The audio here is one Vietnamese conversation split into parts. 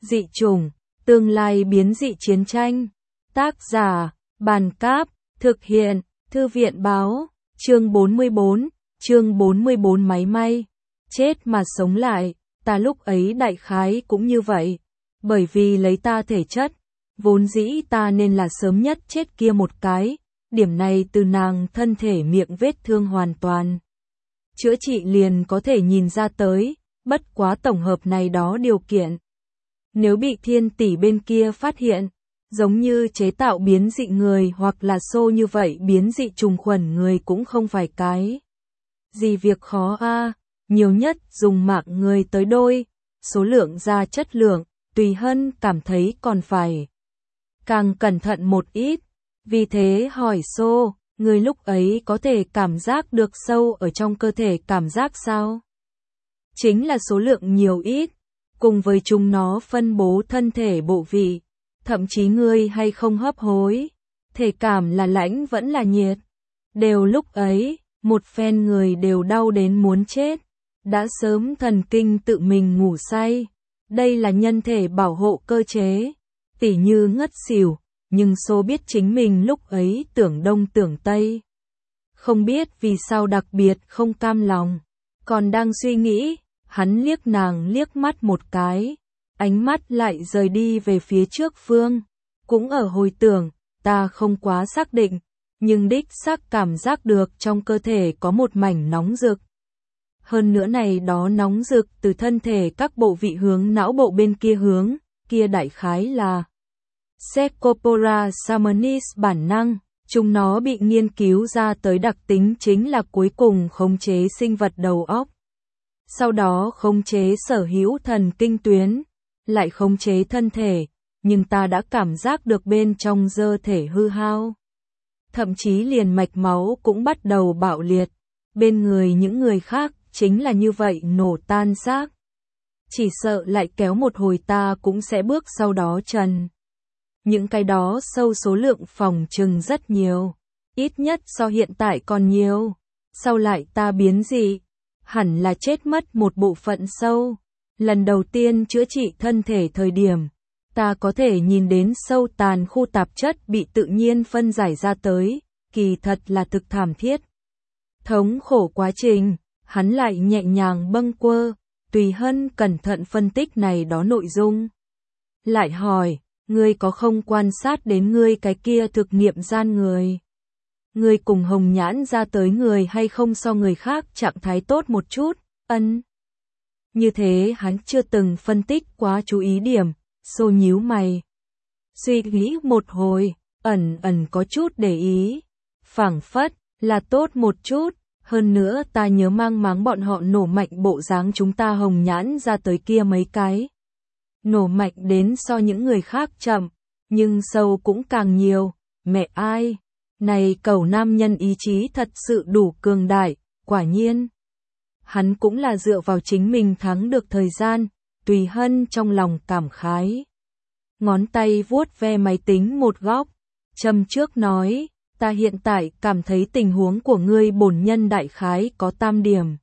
Dị chủng, tương lai biến dị chiến tranh. Tác giả, Bàn Cáp, thực hiện, Thư viện báo, chương 44 máy may. Chết mà sống lại, ta lúc ấy đại khái cũng như vậy. Bởi vì lấy ta thể chất, vốn dĩ ta nên là sớm nhất chết kia một cái. Điểm này từ nàng thân thể miệng vết thương hoàn toàn chữa trị liền có thể nhìn ra tới, bất quá tổng hợp này đó điều kiện. Nếu bị thiên tỷ bên kia phát hiện, giống như chế tạo biến dị người hoặc là xô như vậy biến dị trùng khuẩn người cũng không phải cái gì việc khó a, nhiều nhất dùng mạng người tới đôi, số lượng ra chất lượng, Tùy Hân cảm thấy còn phải càng cẩn thận một ít, vì thế hỏi xô, người lúc ấy có thể cảm giác được sâu ở trong cơ thể cảm giác sao? Chính là số lượng nhiều ít, cùng với chúng nó phân bố thân thể bộ vị, thậm chí ngươi hay không hấp hối, thể cảm là lãnh vẫn là nhiệt. Đều lúc ấy, một phen người đều đau đến muốn chết, đã sớm thần kinh tự mình ngủ say. Đây là nhân thể bảo hộ cơ chế, tỉ như ngất xỉu, nhưng xô biết chính mình lúc ấy tưởng đông tưởng tây. Không biết vì sao đặc biệt không cam lòng, còn đang suy nghĩ, hắn liếc nàng liếc mắt một cái, ánh mắt lại rời đi về phía trước phương, cũng ở hồi tưởng, ta không quá xác định, nhưng đích xác cảm giác được trong cơ thể có một mảnh nóng rực. Hơn nữa này đó nóng rực từ thân thể các bộ vị hướng não bộ bên kia hướng, kia đại khái là Cercospora samanis bản năng, chúng nó bị nghiên cứu ra tới đặc tính chính là cuối cùng khống chế sinh vật đầu óc. Sau đó khống chế sở hữu thần kinh tuyến, lại khống chế thân thể, nhưng ta đã cảm giác được bên trong cơ thể hư hao. Thậm chí liền mạch máu cũng bắt đầu bạo liệt, bên người những người khác chính là như vậy nổ tan xác. Chỉ sợ lại kéo một hồi ta cũng sẽ bước sau đó trần. Những cái đó sâu số lượng phòng trừng rất nhiều, ít nhất so hiện tại còn nhiều. Sau lại ta biến dị, hẳn là chết mất một bộ phận sâu. Lần đầu tiên chữa trị thân thể thời điểm, ta có thể nhìn đến sâu tàn khu tạp chất bị tự nhiên phân giải ra tới, kỳ thật là thực thảm thiết. Thống khổ quá trình, hắn lại nhẹ nhàng bâng quơ, Tùy Hân cẩn thận phân tích này đó nội dung. Lại hỏi, ngươi có không quan sát đến ngươi cái kia thực nghiệm gian người? Ngươi cùng hồng nhãn ra tới người hay không so người khác trạng thái tốt một chút, ân. Như thế hắn chưa từng phân tích quá chú ý điểm, xô nhíu mày. Suy nghĩ một hồi, ẩn có chút để ý. Phảng phất, là tốt một chút, hơn nữa ta nhớ mang máng bọn họ nổ mạnh bộ dáng chúng ta hồng nhãn ra tới kia mấy cái. Nổ mạnh đến so những người khác chậm, nhưng sâu cũng càng nhiều, mẹ ai. Này cẩu nam nhân ý chí thật sự đủ cường đại, quả nhiên. Hắn cũng là dựa vào chính mình thắng được thời gian, Tùy Hân trong lòng cảm khái. Ngón tay vuốt ve máy tính một góc, châm trước nói, ta hiện tại cảm thấy tình huống của ngươi bổn nhân đại khái có tam điểm.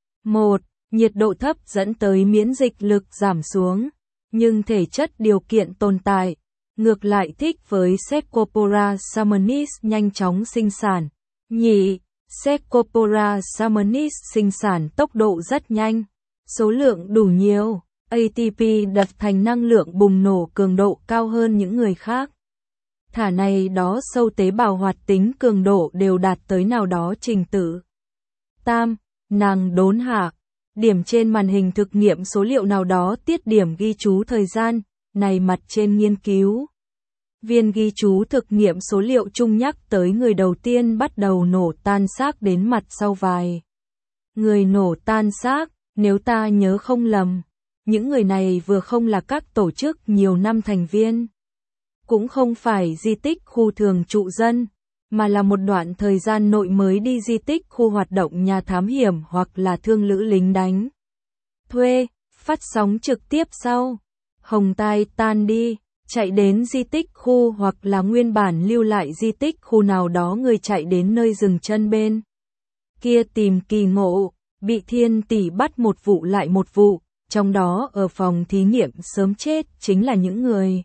1. Nhiệt độ thấp dẫn tới miễn dịch lực giảm xuống, nhưng thể chất điều kiện tồn tại. Ngược lại thích với Cercospora samanis nhanh chóng sinh sản. Nhị, Cercospora samanis sinh sản tốc độ rất nhanh, số lượng đủ nhiều, ATP đặt thành năng lượng bùng nổ cường độ cao hơn những người khác. Thả này đó sâu tế bào hoạt tính cường độ đều đạt tới nào đó trình tự. Tam, nàng đốn hạ, điểm trên màn hình thực nghiệm số liệu nào đó tiết điểm ghi chú thời gian, này mặt trên nghiên cứu. Viên ghi chú thực nghiệm số liệu chung nhắc tới người đầu tiên bắt đầu nổ tan xác đến mặt sau vài. Người nổ tan xác, nếu ta nhớ không lầm, những người này vừa không là các tổ chức nhiều năm thành viên, cũng không phải di tích khu thường trụ dân, mà là một đoạn thời gian nội mới đi di tích khu hoạt động nhà thám hiểm hoặc là thương lữ lính đánh thuê, phát sóng trực tiếp sau. Hồng tai tan đi, chạy đến di tích khu hoặc là nguyên bản lưu lại di tích khu nào đó người chạy đến nơi dừng chân bên kia tìm kỳ ngộ, bị thiên tỷ bắt một vụ lại một vụ, trong đó ở phòng thí nghiệm sớm chết chính là những người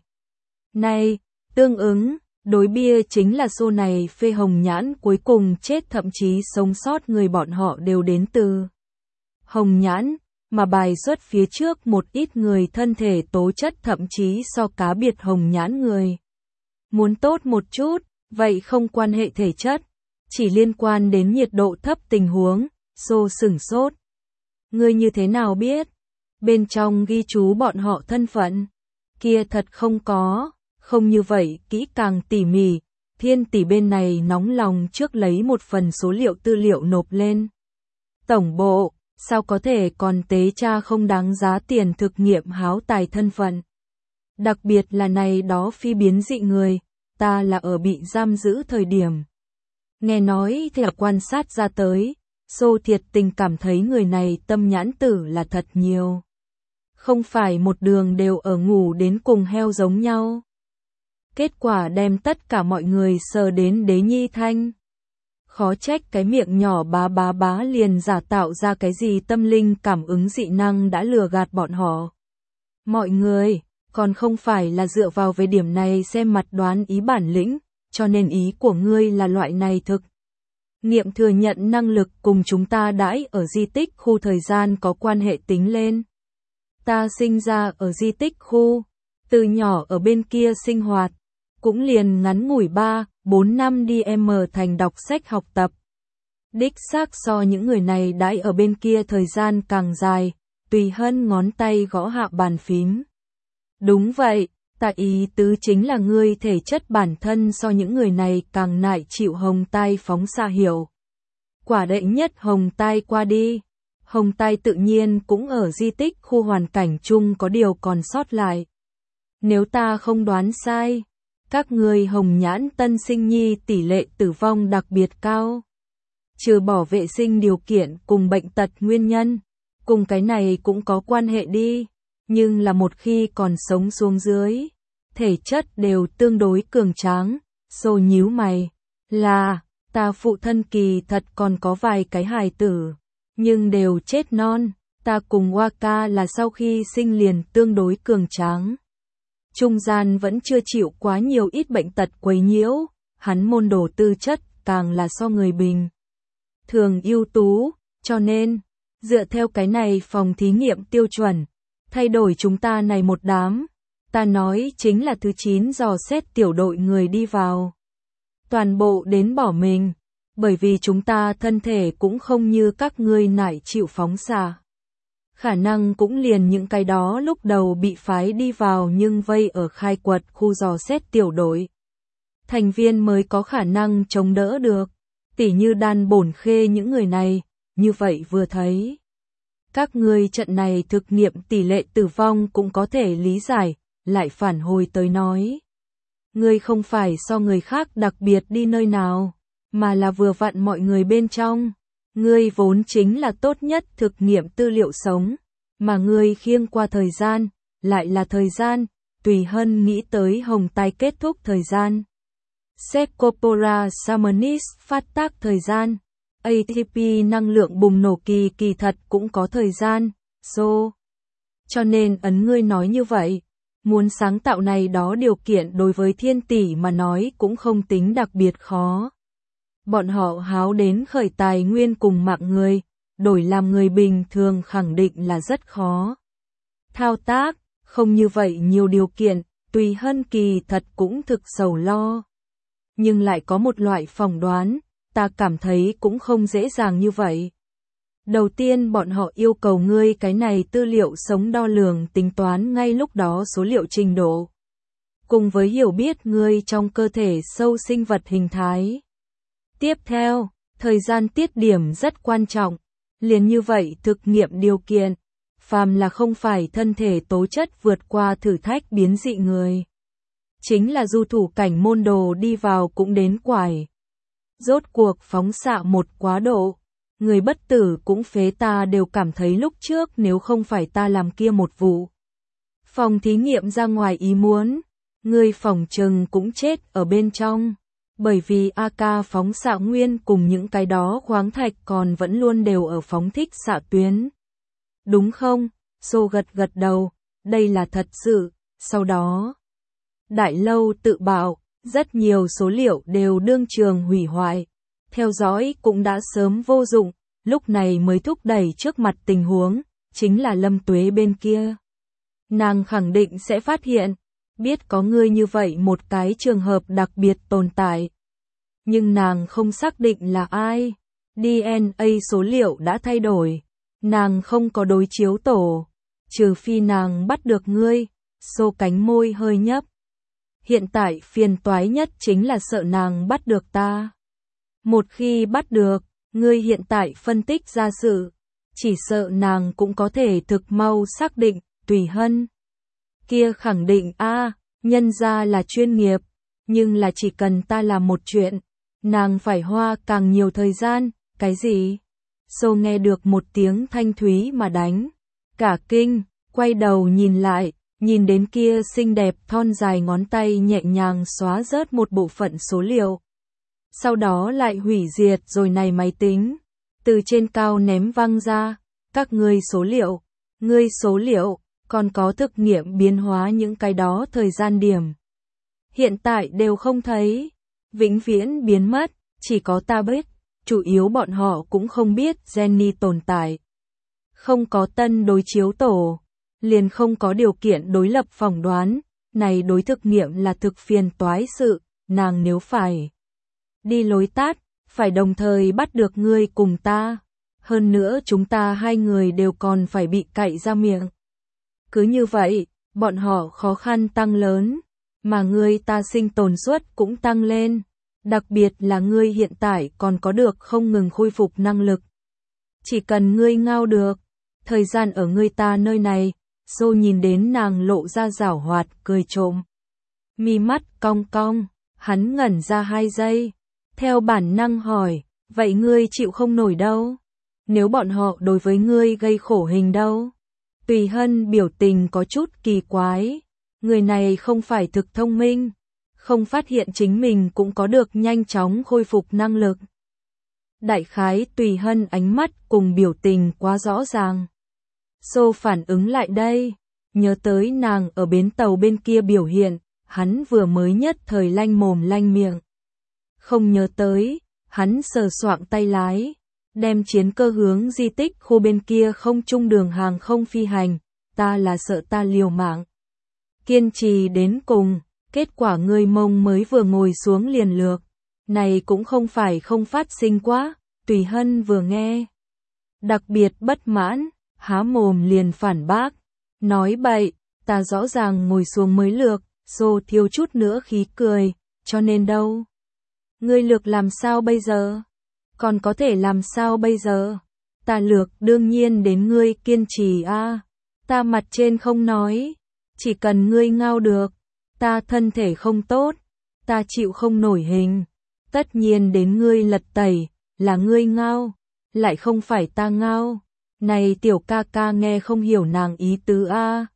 này. Tương ứng, đối bia chính là xô này phê hồng nhãn cuối cùng chết, thậm chí sống sót người bọn họ đều đến từ hồng nhãn, mà bài xuất phía trước một ít người thân thể tố chất thậm chí so cá biệt hồng nhãn người muốn tốt một chút, vậy không quan hệ thể chất, chỉ liên quan đến nhiệt độ thấp tình huống. Xô sửng sốt. Ngươi như thế nào biết? Bên trong ghi chú bọn họ thân phận. Kia thật không có, không như vậy kỹ càng tỉ mỉ. Thiên tỷ bên này nóng lòng trước lấy một phần số liệu tư liệu nộp lên tổng bộ, sao có thể còn tế cha không đáng giá tiền thực nghiệm háo tài thân phận. Đặc biệt là này đó phi biến dị người, ta là ở bị giam giữ thời điểm. Nghe nói thì quan sát ra tới, Xô thiệt tình cảm thấy người này tâm nhãn tử là thật nhiều. Không phải một đường đều ở ngủ đến cùng heo giống nhau. Kết quả đem tất cả mọi người sờ đến đế nhi thanh. Khó trách cái miệng nhỏ bá liền giả tạo ra cái gì tâm linh cảm ứng dị năng đã lừa gạt bọn họ. Mọi người, còn không phải là dựa vào về điểm này xem mặt đoán ý bản lĩnh, cho nên ý của ngươi là loại này thực nghiệm thừa nhận năng lực cùng chúng ta đãi ở di tích khu thời gian có quan hệ tính lên. Ta sinh ra ở di tích khu, từ nhỏ ở bên kia sinh hoạt, cũng liền ngắn ngủi 3-4 năm đi thành đọc sách học tập. Đích xác so những người này đãi ở bên kia thời gian càng dài, tùy hân ngón tay gõ hạ bàn phím. Đúng vậy, ta ý tứ chính là ngươi thể chất bản thân so những người này càng nại chịu hồng tai phóng xạ hiểu. Quả đệ nhất hồng tai qua đi, hồng tai tự nhiên cũng ở di tích khu hoàn cảnh chung có điều còn sót lại. Nếu ta không đoán sai, các người hồng nhãn tân sinh nhi tỷ lệ tử vong đặc biệt cao. Trừ bỏ vệ sinh điều kiện cùng bệnh tật nguyên nhân, cùng cái này cũng có quan hệ đi. Nhưng là một khi còn sống xuống dưới, thể chất đều tương đối cường tráng. Xô nhíu mày, là, ta phụ thân kỳ thật còn có vài cái hài tử, nhưng đều chết non. Ta cùng Waka là sau khi sinh liền tương đối cường tráng. Trung gian vẫn chưa chịu quá nhiều ít bệnh tật quấy nhiễu, hắn môn đồ tư chất càng là so người bình thường ưu tú, cho nên, dựa theo cái này phòng thí nghiệm tiêu chuẩn, thay đổi chúng ta này một đám, ta nói chính là thứ 9 dò xét tiểu đội người đi vào. Toàn bộ đến bỏ mình, bởi vì chúng ta thân thể cũng không như các ngươi nải chịu phóng xạ. Khả năng cũng liền những cái đó lúc đầu bị phái đi vào nhưng vây ở khai quật khu dò xét tiểu đội. Thành viên mới có khả năng chống đỡ được, tỉ như Đan Bổn Khê những người này, như vậy vừa thấy. Các ngươi trận này thực nghiệm tỷ lệ tử vong cũng có thể lý giải, lại phản hồi tới nói. Ngươi không phải so người khác đặc biệt đi nơi nào, mà là vừa vặn mọi người bên trong. Ngươi vốn chính là tốt nhất thực nghiệm tư liệu sống, mà ngươi khiêng qua thời gian, lại là thời gian, tùy hân nghĩ tới hồng tai kết thúc thời gian. Secorpora Summonis phát tác thời gian, ATP năng lượng bùng nổ kỳ thật cũng có thời gian, cho nên ấn ngươi nói như vậy, muốn sáng tạo này đó điều kiện đối với thiên tỷ mà nói cũng không tính đặc biệt khó. Bọn họ háo đến khởi tài nguyên cùng mạng người, đổi làm người bình thường khẳng định là rất khó. Thao tác, không như vậy nhiều điều kiện, tùy hân kỳ thật cũng thực sầu lo. Nhưng lại có một loại phỏng đoán, ta cảm thấy cũng không dễ dàng như vậy. Đầu tiên bọn họ yêu cầu ngươi cái này tư liệu sống đo lường tính toán ngay lúc đó số liệu trình độ. Cùng với hiểu biết ngươi trong cơ thể sâu sinh vật hình thái. Tiếp theo, thời gian tiết điểm rất quan trọng, liền như vậy thực nghiệm điều kiện, phàm là không phải thân thể tố chất vượt qua thử thách biến dị người. Chính là du thủ cảnh môn đồ đi vào cũng đến quải. Rốt cuộc phóng xạ một quá độ, người bất tử cũng phế ta đều cảm thấy lúc trước nếu không phải ta làm kia một vụ. Phòng thí nghiệm ra ngoài ý muốn, người phỏng chừng cũng chết ở bên trong. Bởi vì AK phóng xạ nguyên cùng những cái đó khoáng thạch còn vẫn luôn đều ở phóng thích xạ tuyến. Đúng không? Xô gật gật đầu, đây là thật sự. Sau đó, Đại Lâu tự bảo, rất nhiều số liệu đều đương trường hủy hoại. Theo dõi cũng đã sớm vô dụng, lúc này mới thúc đẩy trước mặt tình huống, chính là Lâm Tuế bên kia. Nàng khẳng định sẽ phát hiện, biết có người như vậy một cái trường hợp đặc biệt tồn tại. Nhưng nàng không xác định là ai. DNA số liệu đã thay đổi. Nàng không có đối chiếu tổ. Trừ phi nàng bắt được ngươi. Xô cánh môi hơi nhấp. Hiện tại phiền toái nhất chính là sợ nàng bắt được ta. Một khi bắt được, ngươi hiện tại phân tích ra sự. Chỉ sợ nàng cũng có thể thực mau xác định, Tùy Hân. Kia khẳng định nhân ra là chuyên nghiệp. Nhưng là chỉ cần ta làm một chuyện. Nàng phải hoa càng nhiều thời gian, cái gì? Xô nghe được một tiếng thanh thúy mà đánh. Cả kinh, quay đầu nhìn lại, nhìn đến kia xinh đẹp thon dài ngón tay nhẹ nhàng xóa rớt một bộ phận số liệu. Sau đó lại hủy diệt rồi này máy tính. Từ trên cao ném văng ra, các ngươi số liệu, còn có thực nghiệm biến hóa những cái đó thời gian điểm. Hiện tại đều không thấy, vĩnh viễn biến mất, chỉ có ta biết, chủ yếu bọn họ cũng không biết Jenny tồn tại. Không có tân đối chiếu tổ, liền không có điều kiện đối lập phỏng đoán, này đối thực nghiệm là thực phiền toái sự, nàng nếu phải đi lối tắt, phải đồng thời bắt được ngươi cùng ta. Hơn nữa chúng ta hai người đều còn phải bị cạy ra miệng. Cứ như vậy, bọn họ khó khăn tăng lớn, mà ngươi ta sinh tồn suất cũng tăng lên. Đặc biệt là ngươi hiện tại còn có được không ngừng khôi phục năng lực. Chỉ cần ngươi ngao được, thời gian ở ngươi ta nơi này. Xô nhìn đến nàng lộ ra giảo hoạt, cười trộm. Mi mắt cong cong, hắn ngẩn ra 2 giây. Theo bản năng hỏi, vậy ngươi chịu không nổi đâu? Nếu bọn họ đối với ngươi gây khổ hình đâu? Tùy Hân biểu tình có chút kỳ quái. Người này không phải thực thông minh. Không phát hiện chính mình cũng có được nhanh chóng khôi phục năng lực. Đại khái Tùy Hân ánh mắt cùng biểu tình quá rõ ràng. Xô phản ứng lại đây, nhớ tới nàng ở bến tàu bên kia biểu hiện, hắn vừa mới nhất thời lanh mồm lanh miệng. Không nhớ tới, hắn sờ soạng tay lái, đem chiến cơ hướng di tích khu bên kia không trung đường hàng không phi hành, ta là sợ ta liều mạng. Kiên trì đến cùng, kết quả người Mông mới vừa ngồi xuống liền lược, này cũng không phải không phát sinh quá, Tùy Hân vừa nghe. Đặc biệt bất mãn. Há mồm liền phản bác, nói bậy, ta rõ ràng ngồi xuống mới lược, Xô thiếu chút nữa khí cười, cho nên đâu. Ngươi lược làm sao bây giờ? Còn có thể làm sao bây giờ? Ta lược đương nhiên đến ngươi kiên trì ta mặt trên không nói, chỉ cần ngươi ngao được, ta thân thể không tốt, ta chịu không nổi hình, tất nhiên đến ngươi lật tẩy, là ngươi ngao, lại không phải ta ngao. Này tiểu ca ca nghe không hiểu nàng ý tứ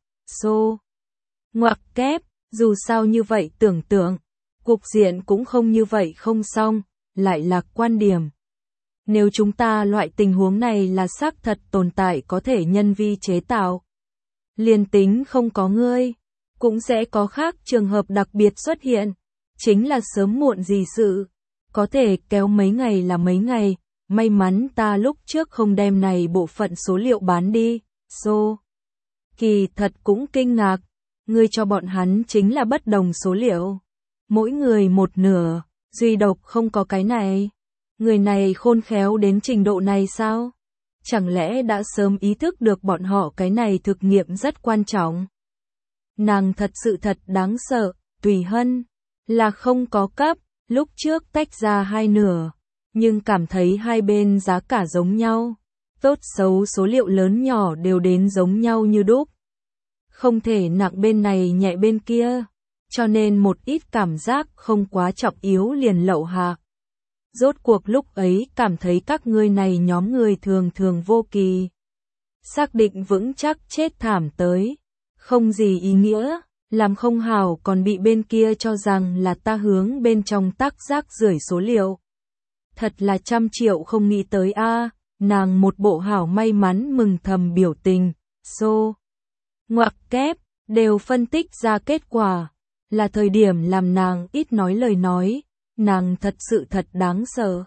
Xô. Ngoặc kép, dù sao như vậy tưởng tượng, cục diện cũng không như vậy không xong, lại là quan điểm. Nếu chúng ta loại tình huống này là xác thật tồn tại có thể nhân vi chế tạo. Liên tính không có ngươi, cũng sẽ có khác trường hợp đặc biệt xuất hiện, chính là sớm muộn gì sự, có thể kéo mấy ngày là mấy ngày. May mắn ta lúc trước không đem này bộ phận số liệu bán đi, Xô. Kỳ thật cũng kinh ngạc, ngươi cho bọn hắn chính là bất đồng số liệu. Mỗi người một nửa, duy độc không có cái này. Người này khôn khéo đến trình độ này sao? Chẳng lẽ đã sớm ý thức được bọn họ cái này thực nghiệm rất quan trọng? Nàng thật sự thật đáng sợ, Tùy Hân, là không có cấp, lúc trước tách ra 2 nửa. Nhưng cảm thấy hai bên giá cả giống nhau, tốt xấu số liệu lớn nhỏ đều đến giống nhau như đúc. Không thể nặng bên này nhẹ bên kia, cho nên một ít cảm giác không quá trọng yếu liền lậu hạ. Rốt cuộc lúc ấy cảm thấy các ngươi này nhóm người thường thường vô kỳ. Xác định vững chắc chết thảm tới, không gì ý nghĩa, làm không hảo còn bị bên kia cho rằng là ta hướng bên trong tác rác rưởi số liệu. Thật là 100 triệu không nghĩ tới nàng một bộ hảo may mắn mừng thầm biểu tình, xô, ngoặc kép, đều phân tích ra kết quả. Là thời điểm làm nàng ít nói lời nói, nàng thật sự thật đáng sợ.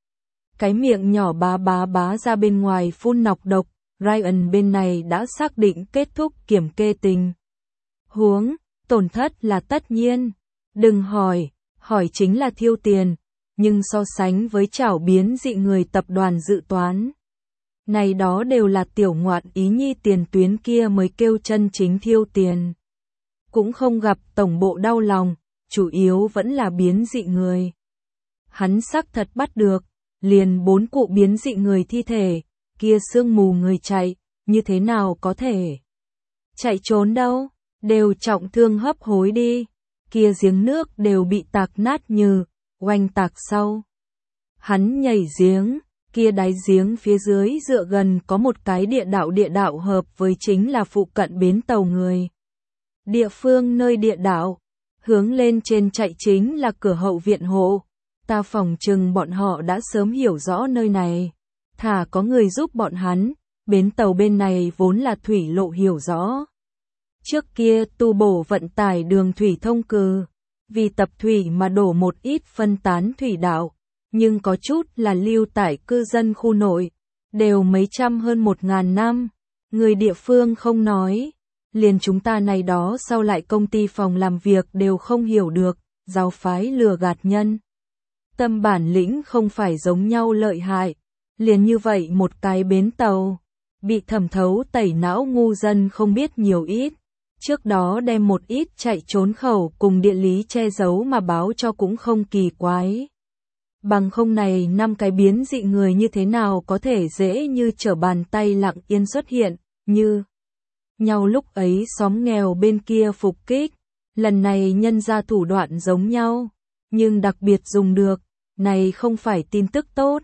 Cái miệng nhỏ bá ra bên ngoài phun nọc độc, Ryan bên này đã xác định kết thúc kiểm kê tình huống, tổn thất là tất nhiên. Đừng hỏi chính là thiêu tiền, nhưng so sánh với chảo biến dị người tập đoàn dự toán. Này đó đều là tiểu ngoạn ý nhi tiền tuyến kia mới kêu chân chính thiêu tiền. Cũng không gặp tổng bộ đau lòng, chủ yếu vẫn là biến dị người. Hắn xác thật bắt được, liền 4 cụ biến dị người thi thể, kia sương mù người chạy, như thế nào có thể chạy trốn đâu, đều trọng thương hấp hối đi, kia giếng nước đều bị tạc nát như, oanh tạc sau. Hắn nhảy giếng, kia đáy giếng phía dưới dựa gần có một cái địa đạo hợp với chính là phụ cận bến tàu người. Địa phương nơi địa đạo, hướng lên trên chạy chính là cửa hậu viện hộ. Ta phỏng chừng bọn họ đã sớm hiểu rõ nơi này. Thả có người giúp bọn hắn, bến tàu bên này vốn là thủy lộ hiểu rõ. Trước kia tu bổ vận tải đường thủy thông cừ, vì tập thủy mà đổ một ít phân tán thủy đạo, nhưng có chút là lưu tải cư dân khu nội, đều mấy trăm hơn 1000 năm, người địa phương không nói. Liền chúng ta này đó sau lại công ty phòng làm việc đều không hiểu được, giáo phái lừa gạt nhân. Tâm bản lĩnh không phải giống nhau lợi hại, liền như vậy một cái bến tàu, bị thẩm thấu tẩy não ngu dân không biết nhiều ít, trước đó đem một ít chạy trốn khẩu cùng địa lý che giấu mà báo cho cũng không kỳ quái. Bằng không này 5 cái biến dị người như thế nào có thể dễ như trở bàn tay lặng yên xuất hiện, như nhau lúc ấy xóm nghèo bên kia phục kích, lần này nhân ra thủ đoạn giống nhau, nhưng đặc biệt dùng được, này không phải tin tức tốt.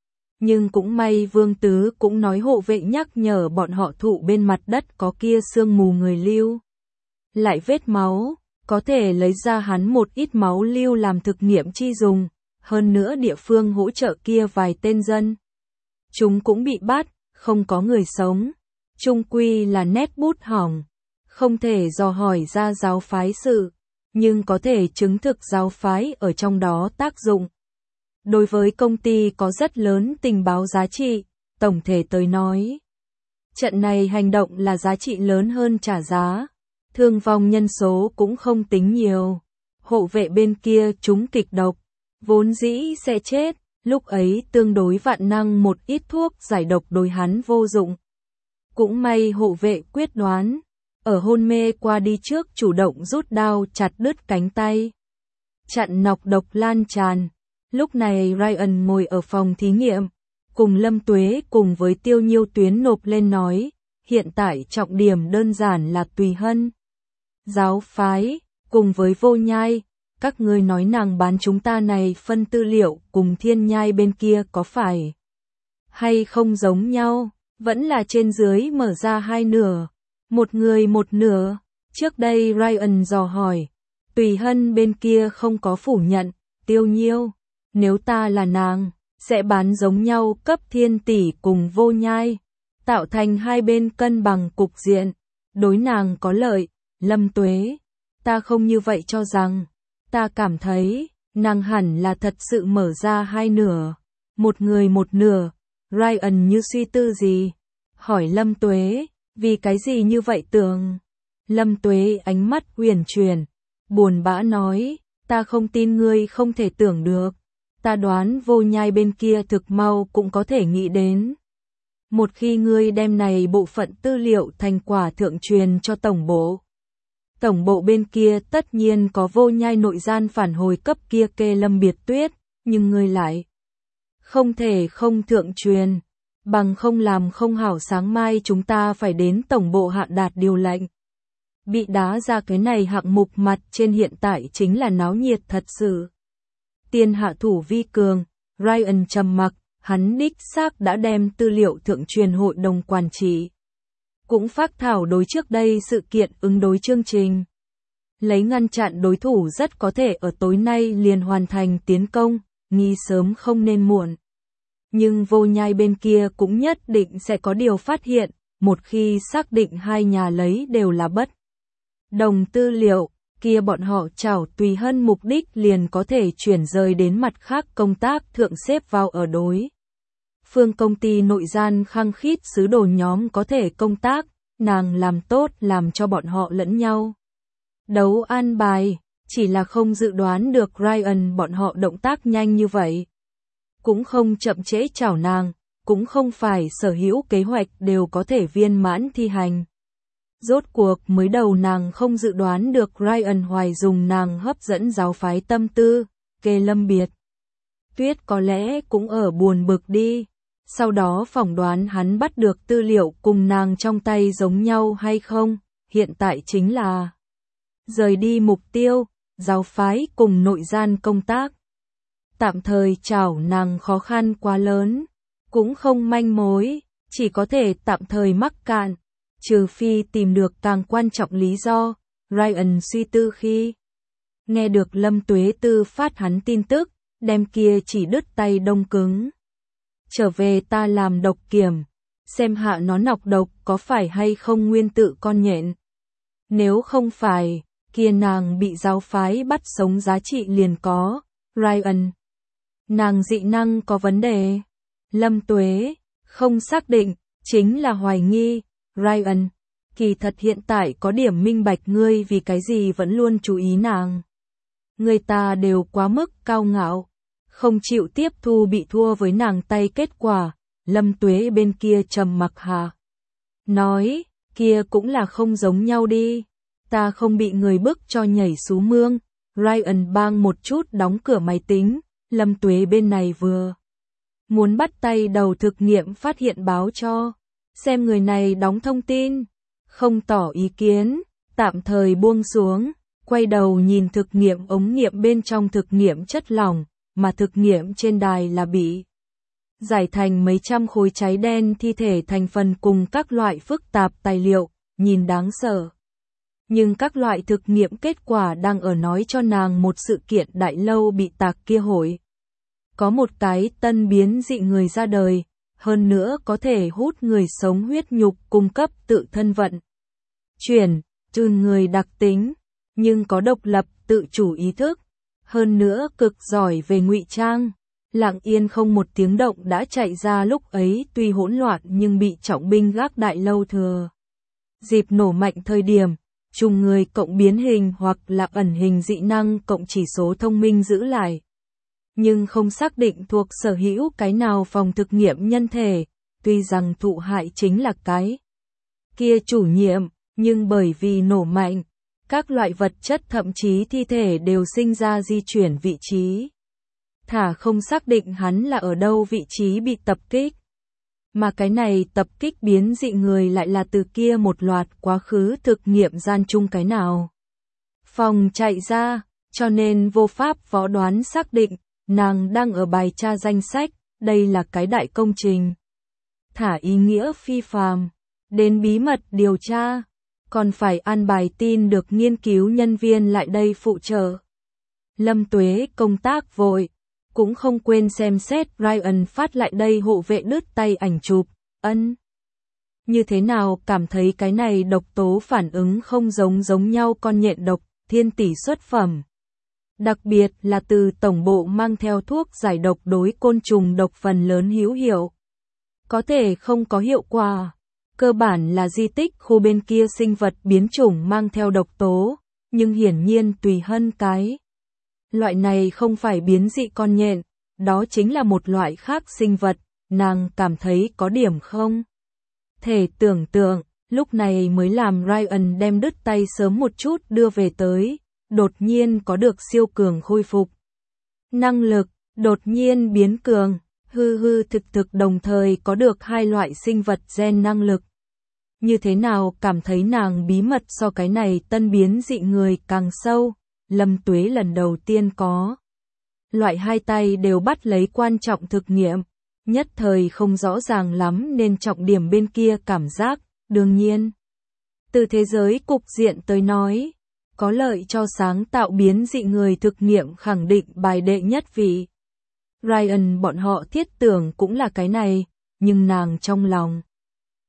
Nhưng cũng may Vương Tứ cũng nói hộ vệ nhắc nhở bọn họ thụ bên mặt đất có kia sương mù người lưu. Lại vết máu, có thể lấy ra hắn một ít máu lưu làm thực nghiệm chi dùng, hơn nữa địa phương hỗ trợ kia vài tên dân. Chúng cũng bị bắt, không có người sống. Trung quy là nét bút hỏng, không thể dò hỏi ra giáo phái sự, nhưng có thể chứng thực giáo phái ở trong đó tác dụng. Đối với công ty có rất lớn tình báo giá trị, tổng thể tới nói. Trận này hành động là giá trị lớn hơn trả giá, thương vong nhân số cũng không tính nhiều. Hộ vệ bên kia chúng kịch độc, vốn dĩ sẽ chết, lúc ấy tương đối vạn năng một ít thuốc giải độc đối hắn vô dụng. Cũng may hộ vệ quyết đoán, ở hôn mê qua đi trước chủ động rút đao chặt đứt cánh tay, chặn nọc độc lan tràn. Lúc này Ryan ngồi ở phòng thí nghiệm, cùng Lâm Tuế cùng với Tiêu Nhiêu Tuyến nộp lên nói, hiện tại trọng điểm đơn giản là Tùy Hân. Giáo phái, cùng với Vô Nhai, các ngươi nói nàng bán chúng ta này phân tư liệu cùng Thiên Nhai bên kia có phải hay không giống nhau? Vẫn là trên dưới mở ra hai nửa, một người một nửa. Trước đây Ryan dò hỏi, Tùy Hân bên kia không có phủ nhận, Tiêu Nhiêu, nếu ta là nàng, sẽ bán giống nhau cấp Thiên Tỷ cùng Vô Nhai, tạo thành hai bên cân bằng cục diện, đối nàng có lợi. Lâm Tuế, ta không như vậy cho rằng, ta cảm thấy, nàng hẳn là thật sự mở ra hai nửa, một người một nửa. Ryan như suy tư gì? Hỏi Lâm Tuế, vì cái gì như vậy tưởng? Lâm Tuế ánh mắt huyền chuyển, buồn bã nói, ta không tin ngươi không thể tưởng được. Ta đoán Vô Nhai bên kia thực mau cũng có thể nghĩ đến. Một khi ngươi đem này bộ phận tư liệu thành quả thượng truyền cho tổng bộ. Tổng bộ bên kia tất nhiên có Vô Nhai nội gian phản hồi cấp kia kê Lâm Biệt Tuyết, nhưng ngươi lại không thể không thượng truyền, bằng không làm không hảo sáng mai chúng ta phải đến tổng bộ hạ đạt điều lệnh. Bị đá ra cái này hạng mục mặt trên hiện tại chính là náo nhiệt thật sự. Tiên hạ thủ vi cường, Ryan trầm mặc, hắn đích xác đã đem tư liệu thượng truyền hội đồng quản trị. Cũng phác thảo đối trước đây sự kiện ứng đối chương trình. Lấy ngăn chặn đối thủ rất có thể ở tối nay liền hoàn thành tiến công, nghi sớm không nên muộn. Nhưng Vô Nhai bên kia cũng nhất định sẽ có điều phát hiện, một khi xác định hai nhà lấy đều là bất đồng tư liệu, kia bọn họ chảo tùy hân mục đích liền có thể chuyển rời đến mặt khác công tác thượng xếp vào ở đối. Phương công ty nội gian khăng khít sứ đồ nhóm có thể công tác, nàng làm tốt làm cho bọn họ lẫn nhau. Đấu an bài, chỉ là không dự đoán được Ryan bọn họ động tác nhanh như vậy. Cũng không chậm trễ chảo nàng, cũng không phải sở hữu kế hoạch đều có thể viên mãn thi hành. Rốt cuộc mới đầu nàng không dự đoán được Ryan hoài dùng nàng hấp dẫn giáo phái tâm tư, kê Lâm Biệt. Tuyết có lẽ cũng ở buồn bực đi, sau đó phỏng đoán hắn bắt được tư liệu cùng nàng trong tay giống nhau hay không, hiện tại chính là rời đi mục tiêu, giáo phái cùng nội gian công tác. Tạm thời chảo nàng khó khăn quá lớn, cũng không manh mối, chỉ có thể tạm thời mắc cạn. Trừ phi tìm được càng quan trọng lý do, Ryan suy tư khi nghe được Lâm Tuế Tư phát hắn tin tức, đem kia chỉ đứt tay đông cứng. Trở về ta làm độc kiểm, xem hạ nó nọc độc có phải hay không nguyên tự con nhện. Nếu không phải, kia nàng bị giáo phái bắt sống giá trị liền có, Ryan. Nàng dị năng có vấn đề. Lâm Tuế, không xác định, chính là hoài nghi. Ryan, kỳ thật hiện tại có điểm minh bạch ngươi vì cái gì vẫn luôn chú ý nàng. Người ta đều quá mức cao ngạo, không chịu tiếp thu bị thua với nàng tay kết quả, Lâm Tuế bên kia trầm mặc hà. Nói, kia cũng là không giống nhau đi, ta không bị người bức cho nhảy xuống mương, Ryan bang một chút đóng cửa máy tính, Lâm Tuế bên này vừa muốn bắt tay đầu thực nghiệm phát hiện báo cho. Xem người này đóng thông tin, không tỏ ý kiến, tạm thời buông xuống, quay đầu nhìn thực nghiệm ống nghiệm bên trong thực nghiệm chất lỏng, mà thực nghiệm trên đài là bị giải thành mấy trăm khối cháy đen thi thể thành phần cùng các loại phức tạp tài liệu, nhìn đáng sợ. Nhưng các loại thực nghiệm kết quả đang ở nói cho nàng một sự kiện đại lâu bị tạc kia hội. Có một cái tân biến dị người ra đời. Hơn nữa có thể hút người sống huyết nhục cung cấp tự thân vận chuyển, từ người đặc tính, nhưng có độc lập tự chủ ý thức, hơn nữa cực giỏi về ngụy trang, lặng yên không một tiếng động đã chạy ra lúc ấy tuy hỗn loạn nhưng bị trọng binh gác đại lâu thừa. Dịp nổ mạnh thời điểm, trùng người cộng biến hình hoặc là ẩn hình dị năng cộng chỉ số thông minh giữ lại. Nhưng không xác định thuộc sở hữu cái nào phòng thực nghiệm nhân thể, tuy rằng thụ hại chính là cái kia chủ nhiệm, nhưng bởi vì nổ mạnh, các loại vật chất thậm chí thi thể đều sinh ra di chuyển vị trí. Thả không xác định hắn là ở đâu vị trí bị tập kích. Mà cái này tập kích biến dị người lại là từ kia một loạt quá khứ thực nghiệm gian chung cái nào. Phòng chạy ra, cho nên vô pháp phó đoán xác định. Nàng đang ở bài tra danh sách, đây là cái đại công trình. Thả ý nghĩa phi phàm, đến bí mật điều tra, còn phải an bài tin được nghiên cứu nhân viên lại đây phụ trợ. Lâm Tuế công tác vội, cũng không quên xem xét Ryan phát lại đây hộ vệ đứt tay ảnh chụp, như thế nào cảm thấy cái này độc tố phản ứng không giống nhau con nhện độc, thiên tỷ xuất phẩm. Đặc biệt là từ tổng bộ mang theo thuốc giải độc đối côn trùng độc phần lớn hữu hiệu. Có thể không có hiệu quả, cơ bản là di tích khu bên kia sinh vật biến chủng mang theo độc tố, nhưng hiển nhiên tùy hân cái. Loại này không phải biến dị con nhện, đó chính là một loại khác sinh vật, nàng cảm thấy có điểm không thể tưởng tượng, lúc này mới làm Ryan đem đứt tay sớm một chút đưa về tới. Đột nhiên có được siêu cường khôi phục năng lực, đột nhiên biến cường, thực đồng thời có được hai loại sinh vật gen năng lực. Như thế nào cảm thấy nàng bí mật so cái này tân biến dị người càng sâu, Lâm Tuế lần đầu tiên có. Loại hai tay đều bắt lấy quan trọng thực nghiệm, nhất thời không rõ ràng lắm nên trọng điểm bên kia cảm giác, đương nhiên. Từ thế giới cục diện tới nói, có lợi cho sáng tạo biến dị người thực nghiệm khẳng định bài đệ nhất vị. Ryan bọn họ thiết tưởng cũng là cái này, nhưng nàng trong lòng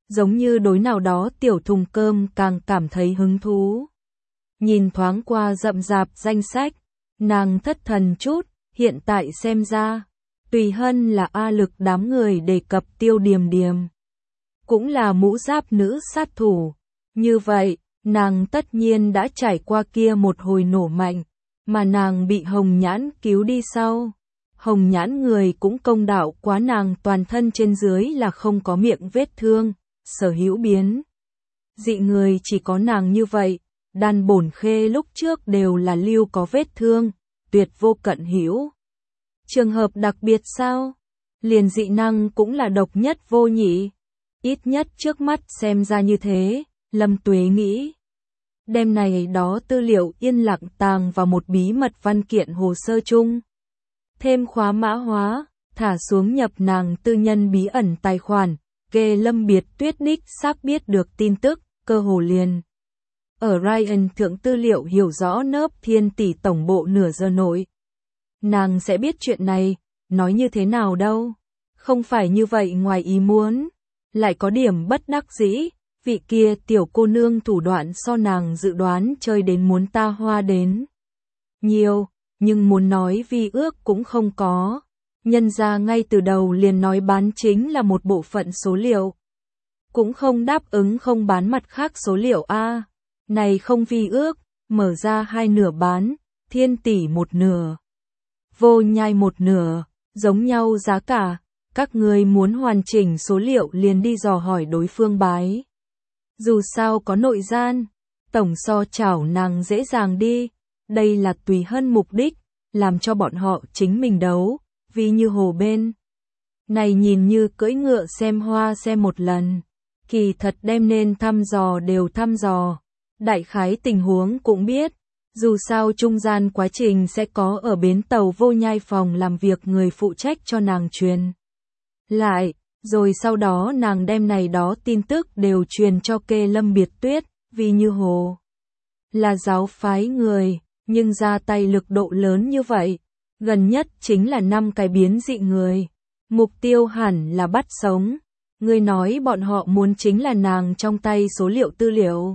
giống như đối nào đó tiểu thùng cơm càng cảm thấy hứng thú. Nhìn thoáng qua rậm rạp danh sách, nàng thất thần chút, hiện tại xem ra, Tùy Hân là A Lực đám người đề cập Tiêu Điềm Điềm. Cũng là mũ giáp nữ sát thủ. Như vậy, nàng tất nhiên đã trải qua kia một hồi nổ mạnh, mà nàng bị Hồng Nhãn cứu đi sau. Hồng Nhãn người cũng công đạo quá nàng toàn thân trên dưới là không có miệng vết thương, sở hữu biến. Dị người chỉ có nàng như vậy, Đan Bổn Khê lúc trước đều là lưu có vết thương, tuyệt vô cận hữu. Trường hợp đặc biệt sao? Liền dị năng cũng là độc nhất vô nhị. Ít nhất trước mắt xem ra như thế, Lâm Tuế nghĩ. Đêm này đó tư liệu yên lặng tàng vào một bí mật văn kiện hồ sơ chung. Thêm khóa mã hóa, thả xuống nhập nàng tư nhân bí ẩn tài khoản, kê Lâm Biệt Tuyết đích xác biết được tin tức, cơ hồ liền. Ở Ryan thượng tư liệu hiểu rõ nớp Thiên Tỷ tổng bộ nửa giờ nội. Nàng sẽ biết chuyện này, nói như thế nào đâu. Không phải như vậy ngoài ý muốn. Lại có điểm bất đắc dĩ, vị kia tiểu cô nương thủ đoạn so nàng dự đoán chơi đến muốn ta hoa đến. Nhiều, nhưng muốn nói vi ước cũng không có. Nhân ra ngay từ đầu liền nói bán chính là một bộ phận số liệu. Cũng không đáp ứng không bán mặt khác số liệu a. Này không vi ước, mở ra 2 nửa bán, Thiên Tỷ 1 nửa. Vô Nhai 1 nửa, giống nhau giá cả. Các người muốn hoàn chỉnh số liệu liền đi dò hỏi đối phương bái. Dù sao có nội gian, tổng so chảo nàng dễ dàng đi. Đây là Tùy Hân mục đích, làm cho bọn họ chính mình đấu, vì như hồ bên. Này nhìn như cưỡi ngựa xem hoa xem một lần. Kỳ thật đem nên thăm dò đều thăm dò. Đại khái tình huống cũng biết. Dù sao trung gian quá trình sẽ có ở bến tàu Vô Nhai phòng làm việc người phụ trách cho nàng truyền lại, rồi sau đó nàng đem này đó tin tức đều truyền cho kê Lâm Biệt Tuyết, vì như hồ là giáo phái người, nhưng ra tay lực độ lớn như vậy, gần nhất chính là 5 cái biến dị người, mục tiêu hẳn là bắt sống, người nói bọn họ muốn chính là nàng trong tay số liệu tư liệu.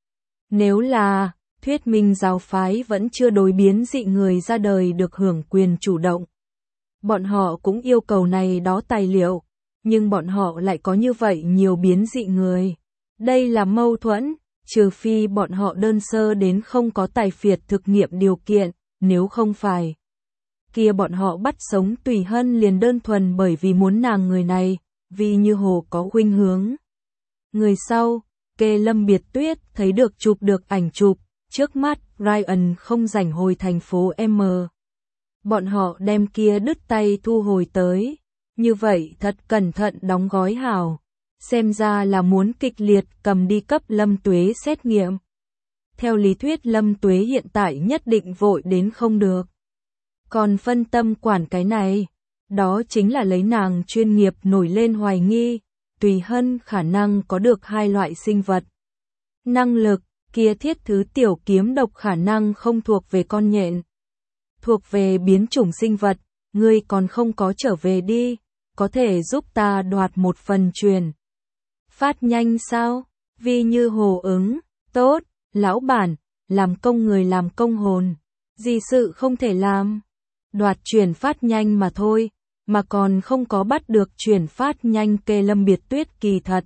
Nếu là, thuyết minh giáo phái vẫn chưa đối biến dị người ra đời được hưởng quyền chủ động. Bọn họ cũng yêu cầu này đó tài liệu, nhưng bọn họ lại có như vậy nhiều biến dị người. Đây là mâu thuẫn, trừ phi bọn họ đơn sơ đến không có tài phiệt thực nghiệm điều kiện, nếu không phải. Kia bọn họ bắt sống Tùy Hân liền đơn thuần bởi vì muốn nàng người này, vì như hồ có khuynh hướng. Người sau, kê Lâm Biệt Tuyết thấy được chụp được ảnh chụp, trước mắt Ryan không rảnh hồi thành phố M. Bọn họ đem kia đứt tay thu hồi tới, như vậy thật cẩn thận đóng gói hảo, xem ra là muốn kịch liệt cầm đi cấp Lâm Tuế xét nghiệm. Theo lý thuyết Lâm Tuế hiện tại nhất định vội đến không được. Còn phân tâm quản cái này, đó chính là lấy nàng chuyên nghiệp nổi lên hoài nghi, Tùy Hân khả năng có được 2 loại sinh vật. Năng lực, kia thiết thứ tiểu kiếm độc khả năng không thuộc về con nhện. Thuộc về biến chủng sinh vật, ngươi còn không có trở về đi, có thể giúp ta đoạt một phần truyền. Phát nhanh sao? Vi như hồ ứng, tốt, lão bản, làm công người làm công hồn, gì sự không thể làm. Đoạt truyền phát nhanh mà thôi, mà còn không có bắt được truyền phát nhanh kê Lâm Biệt Tuyết kỳ thật.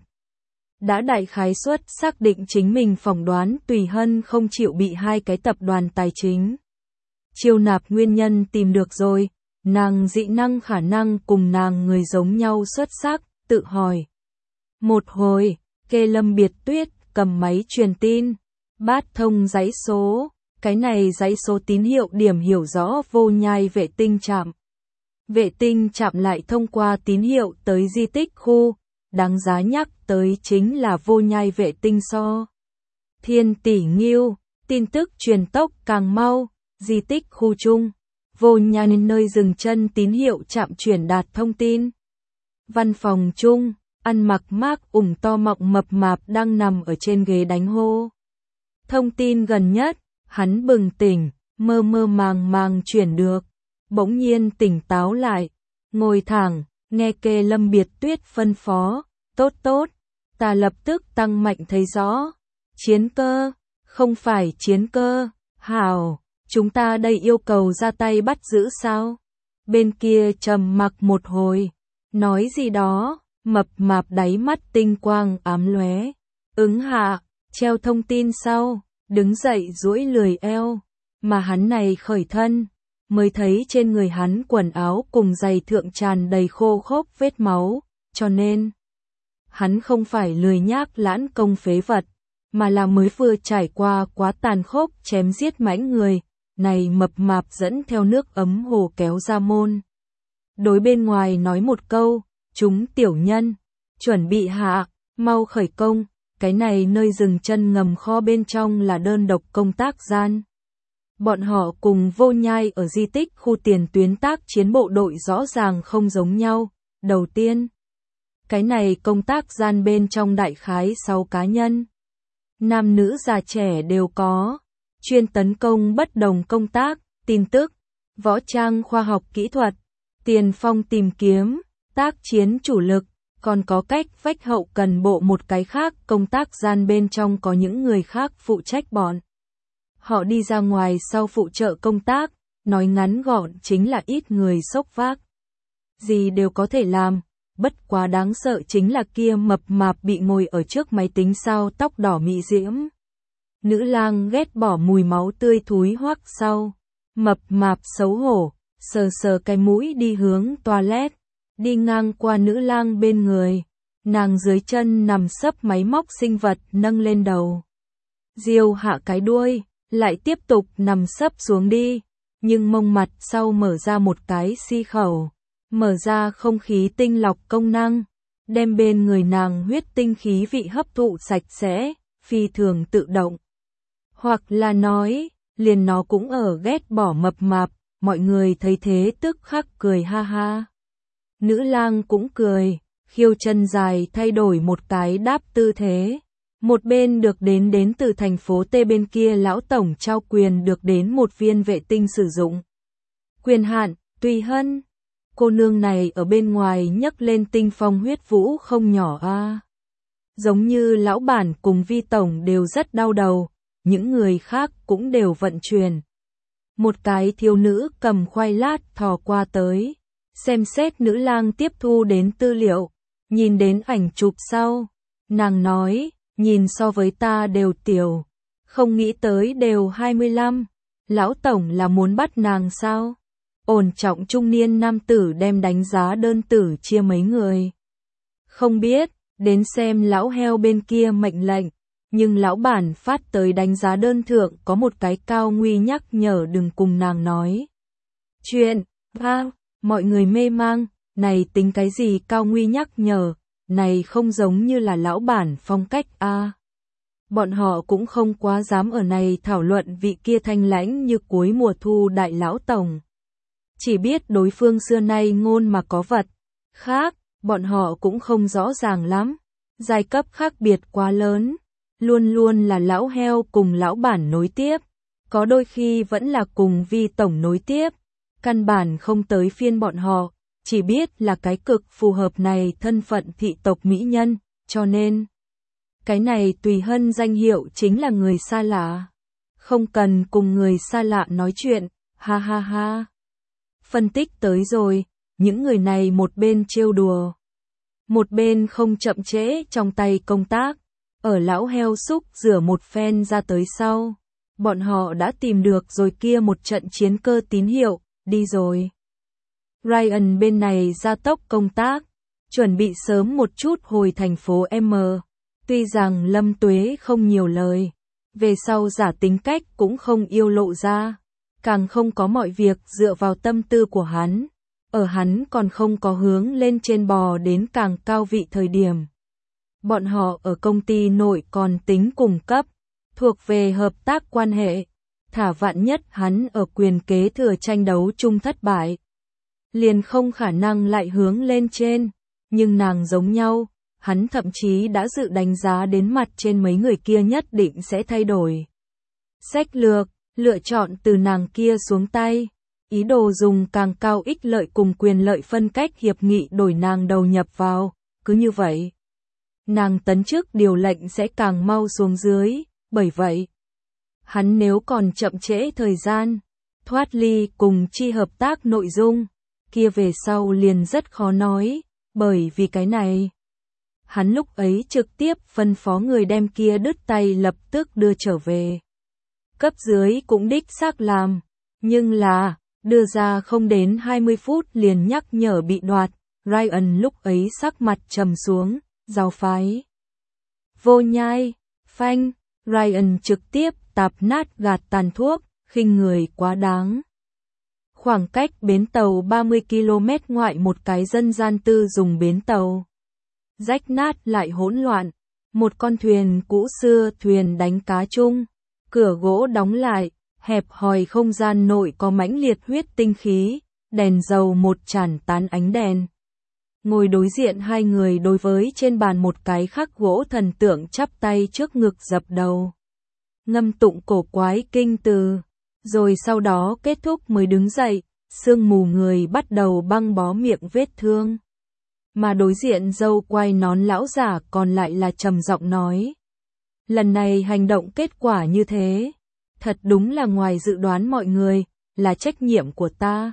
Đã đại khái suất xác định chính mình phỏng đoán Tùy Hân không chịu bị 2 cái tập đoàn tài chính chiêu nạp nguyên nhân tìm được rồi, nàng dị năng khả năng cùng nàng người giống nhau xuất sắc, tự hỏi. Một hồi, kê Lâm Biệt Tuyết cầm máy truyền tin, bát thông dãy số, cái này dãy số tín hiệu điểm hiểu rõ Vô Nhai vệ tinh trạm. Vệ tinh chạm lại thông qua tín hiệu tới di tích khu, đáng giá nhắc tới chính là Vô Nhai vệ tinh so. Thiên Tỷ Ngưu, tin tức truyền tốc càng mau, di tích khu chung, Vô Nhai nơi dừng chân tín hiệu chạm truyền đạt thông tin. Văn phòng chung, ăn mặc mác ủng to mọng mập mạp đang nằm ở trên ghế đánh hô. Thông tin gần nhất, hắn bừng tỉnh, mơ mơ màng màng chuyển được. Bỗng nhiên tỉnh táo lại, ngồi thẳng, nghe kê Lâm Biệt Tuyết phân phó, tốt tốt, Ta lập tức tăng mạnh thấy rõ. Chiến cơ, không phải chiến cơ, hảo, chúng ta đây yêu cầu ra tay bắt giữ sao? Bên kia trầm mặc một hồi, nói gì đó, mập mạp đáy mắt tinh quang ám lóe. Ứng hạ, treo thông tin sau, đứng dậy duỗi lười eo, mà hắn này khởi thân, mới thấy trên người hắn quần áo cùng giày thượng tràn đầy khô khốc vết máu, cho nên hắn không phải lười nhác lãng công phế vật, mà là mới vừa trải qua quá tàn khốc chém giết mãnh người, này mập mạp dẫn theo nước ấm hồ kéo ra môn. Đối bên ngoài nói một câu, chúng tiểu nhân, chuẩn bị hạ, mau khởi công, cái này nơi dừng chân ngầm kho bên trong là đơn độc công tác gian. Bọn họ cùng Vô Nhai ở di tích khu tiền tuyến tác chiến bộ đội rõ ràng không giống nhau. Đầu tiên, cái này công tác gian bên trong đại khái 6 cá nhân. Nam nữ già trẻ đều có, chuyên tấn công bất đồng công tác, tin tức, võ trang khoa học kỹ thuật, tiền phong tìm kiếm, tác chiến chủ lực, còn có cách vách hậu cần bộ một cái khác công tác gian bên trong có những người khác phụ trách bọn. Họ đi ra ngoài sau phụ trợ công tác, nói ngắn gọn chính là ít người xốc vác. Gì đều có thể làm, bất quá đáng sợ chính là kia mập mạp bị ngồi ở trước máy tính sao tóc đỏ mị diễm. Nữ lang ghét bỏ mùi máu tươi thúi hoắc sau. Mập mạp xấu hổ, sờ sờ cái mũi đi hướng toilet, đi ngang qua nữ lang bên người. Nàng dưới chân nằm sấp máy móc sinh vật nâng lên đầu. Diêu hạ cái đuôi, lại tiếp tục nằm sấp xuống đi, nhưng mông mặt sau mở ra một cái xi khẩu, mở ra không khí tinh lọc công năng, đem bên người nàng huyết tinh khí vị hấp thụ sạch sẽ, phi thường tự động. Hoặc là nói, liền nó cũng ở ghét bỏ mập mạp, mọi người thấy thế tức khắc cười ha ha. Nữ lang cũng cười, khiêu chân dài thay đổi một cái đáp tư thế. Một bên được đến từ thành phố T, bên kia lão tổng trao quyền được đến một viên vệ tinh sử dụng. Quyền hạn, tùy hân. Cô nương này ở bên ngoài nhấc lên tinh phong huyết vũ không nhỏ a. Giống như lão bản cùng vi tổng đều rất đau đầu, những người khác cũng đều vận chuyển. Một cái thiếu nữ cầm khoai lát thò qua tới, xem xét nữ lang tiếp thu đến tư liệu, nhìn đến ảnh chụp sau, nàng nói, nhìn so với ta đều tiểu, không nghĩ tới đều 25, lão tổng là muốn bắt nàng sao? Ổn trọng trung niên nam tử đem đánh giá đơn tử chia mấy người. Không biết, đến xem lão heo bên kia mệnh lệnh, nhưng lão bản phát tới đánh giá đơn thượng có một cái cao nguy nhắc nhở đừng cùng nàng nói. Chuyện, mọi người mê mang, này tính cái gì cao nguy nhắc nhở, này không giống như là lão bản phong cách a. Bọn họ cũng không quá dám ở này thảo luận vị kia thanh lãnh như cuối mùa thu đại lão tổng. Chỉ biết đối phương xưa nay ngôn mà có vật khác, bọn họ cũng không rõ ràng lắm. Giai cấp khác biệt quá lớn, luôn luôn là lão heo cùng lão bản nối tiếp, có đôi khi vẫn là cùng vi tổng nối tiếp, căn bản không tới phiên bọn họ, chỉ biết là cái cực phù hợp này thân phận thị tộc mỹ nhân, cho nên cái này tùy hân danh hiệu chính là người xa lạ. Không cần cùng người xa lạ nói chuyện, ha ha ha. Phân tích tới rồi, những người này một bên trêu đùa, một bên không chậm trễ trong tay công tác. Ở lão heo xúc rửa một phen ra tới sau, bọn họ đã tìm được rồi kia một trận chiến cơ tín hiệu, đi rồi. Ryan bên này gia tốc công tác, chuẩn bị sớm một chút hồi thành phố M. Tuy rằng Lâm Tuế không nhiều lời, về sau giả tính cách cũng không yêu lộ ra, càng không có mọi việc dựa vào tâm tư của hắn, ở hắn còn không có hướng lên trên bò đến càng cao vị thời điểm. Bọn họ ở công ty nội còn tính cùng cấp, thuộc về hợp tác quan hệ, thả vạn nhất hắn ở quyền kế thừa tranh đấu chung thất bại. Liền không khả năng lại hướng lên trên, nhưng nàng giống nhau, hắn thậm chí đã dự đánh giá đến mặt trên mấy người kia nhất định sẽ thay đổi. Sách lược, lựa chọn từ nàng kia xuống tay, ý đồ dùng càng cao ích lợi cùng quyền lợi phân cách hiệp nghị đổi nàng đầu nhập vào, cứ như vậy. nàng tấn chức điều lệnh sẽ càng mau xuống dưới, bởi vậy, hắn nếu còn chậm trễ thời gian, thoát ly cùng chi hợp tác nội dung, kia về sau liền rất khó nói, bởi vì cái này. Hắn lúc ấy trực tiếp phân phó người đem kia đứt tay lập tức đưa trở về. Cấp dưới cũng đích xác làm, nhưng là, đưa ra không đến 20 phút liền nhắc nhở bị đoạt, Ryan lúc ấy sắc mặt trầm xuống, giáo phái. Vô nhai, phanh, Ryan trực tiếp tạp nát gạt tàn thuốc, khinh người quá đáng. Khoảng cách bến tàu 30 km ngoại một cái dân gian tư dùng bến tàu. Rách nát lại hỗn loạn, một con thuyền cũ xưa thuyền đánh cá chung, cửa gỗ đóng lại, hẹp hòi không gian nội có mãnh liệt huyết tinh khí, đèn dầu một tràn tán ánh đèn. Ngồi đối diện hai người đối với trên bàn một cái khắc gỗ thần tượng chắp tay trước ngực dập đầu. Ngâm tụng cổ quái kinh từ, rồi sau đó kết thúc mới đứng dậy, sương mù người bắt đầu băng bó miệng vết thương. Mà đối diện dâu quay nón lão giả còn lại là trầm giọng nói. Lần này hành động kết quả như thế, thật đúng là ngoài dự đoán mọi người, là trách nhiệm của ta.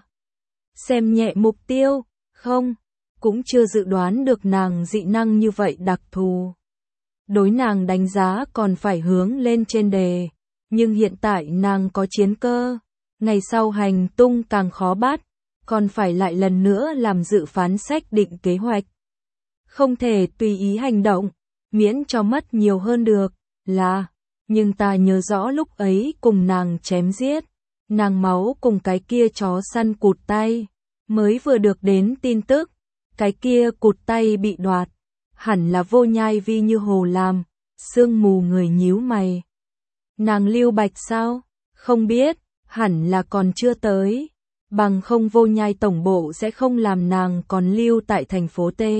Xem nhẹ mục tiêu, không, cũng chưa dự đoán được nàng dị năng như vậy đặc thù. Đối nàng đánh giá còn phải hướng lên trên đề, nhưng hiện tại nàng có chiến cơ, ngày sau hành tung càng khó bắt, còn phải lại lần nữa làm dự phán xác định kế hoạch. Không thể tùy ý hành động, miễn cho mất nhiều hơn được, là, nhưng ta nhớ rõ lúc ấy cùng nàng chém giết, nàng máu cùng cái kia chó săn cụt tay, mới vừa được đến tin tức, cái kia cụt tay bị đoạt, hẳn là Vô Nhai Vi Như Hồ làm, sương mù người nhíu mày. Nàng lưu bạch sao? Không biết, hẳn là còn chưa tới, bằng không Vô Nhai tổng bộ sẽ không làm nàng còn lưu tại thành phố T.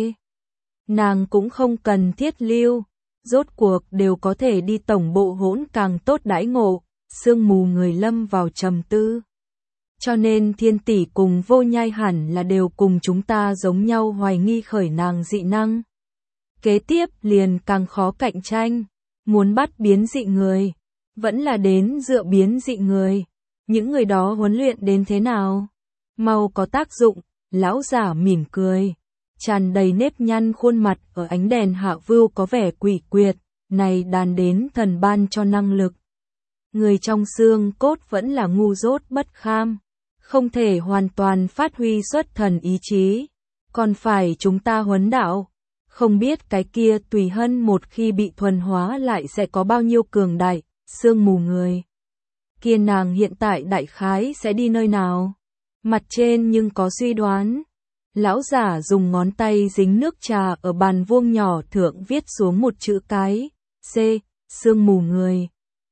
Nàng cũng không cần thiết lưu, rốt cuộc đều có thể đi tổng bộ hỗn càng tốt đãi ngộ, sương mù người lâm vào trầm tư. Cho nên Thiên tỷ cùng Vô Nhai hẳn là đều cùng chúng ta giống nhau hoài nghi khởi nàng dị năng. Kế tiếp liền càng khó cạnh tranh, muốn bắt biến dị người, vẫn là đến dựa biến dị người. Những người đó huấn luyện đến thế nào? Mau có tác dụng, lão giả mỉm cười. Tràn đầy nếp nhăn khuôn mặt ở ánh đèn hạ vưu có vẻ quỷ quyệt, này đàn đến thần ban cho năng lực. Người trong xương cốt vẫn là ngu dốt bất kham, không thể hoàn toàn phát huy xuất thần ý chí, còn phải chúng ta huấn đạo. Không biết cái kia Tùy Hân một khi bị thuần hóa lại sẽ có bao nhiêu cường đại, sương mù người. Kia nàng hiện tại đại khái sẽ đi nơi nào? Mặt trên nhưng có suy đoán. Lão giả dùng ngón tay dính nước trà ở bàn vuông nhỏ thượng viết xuống một chữ cái, C, sương mù người.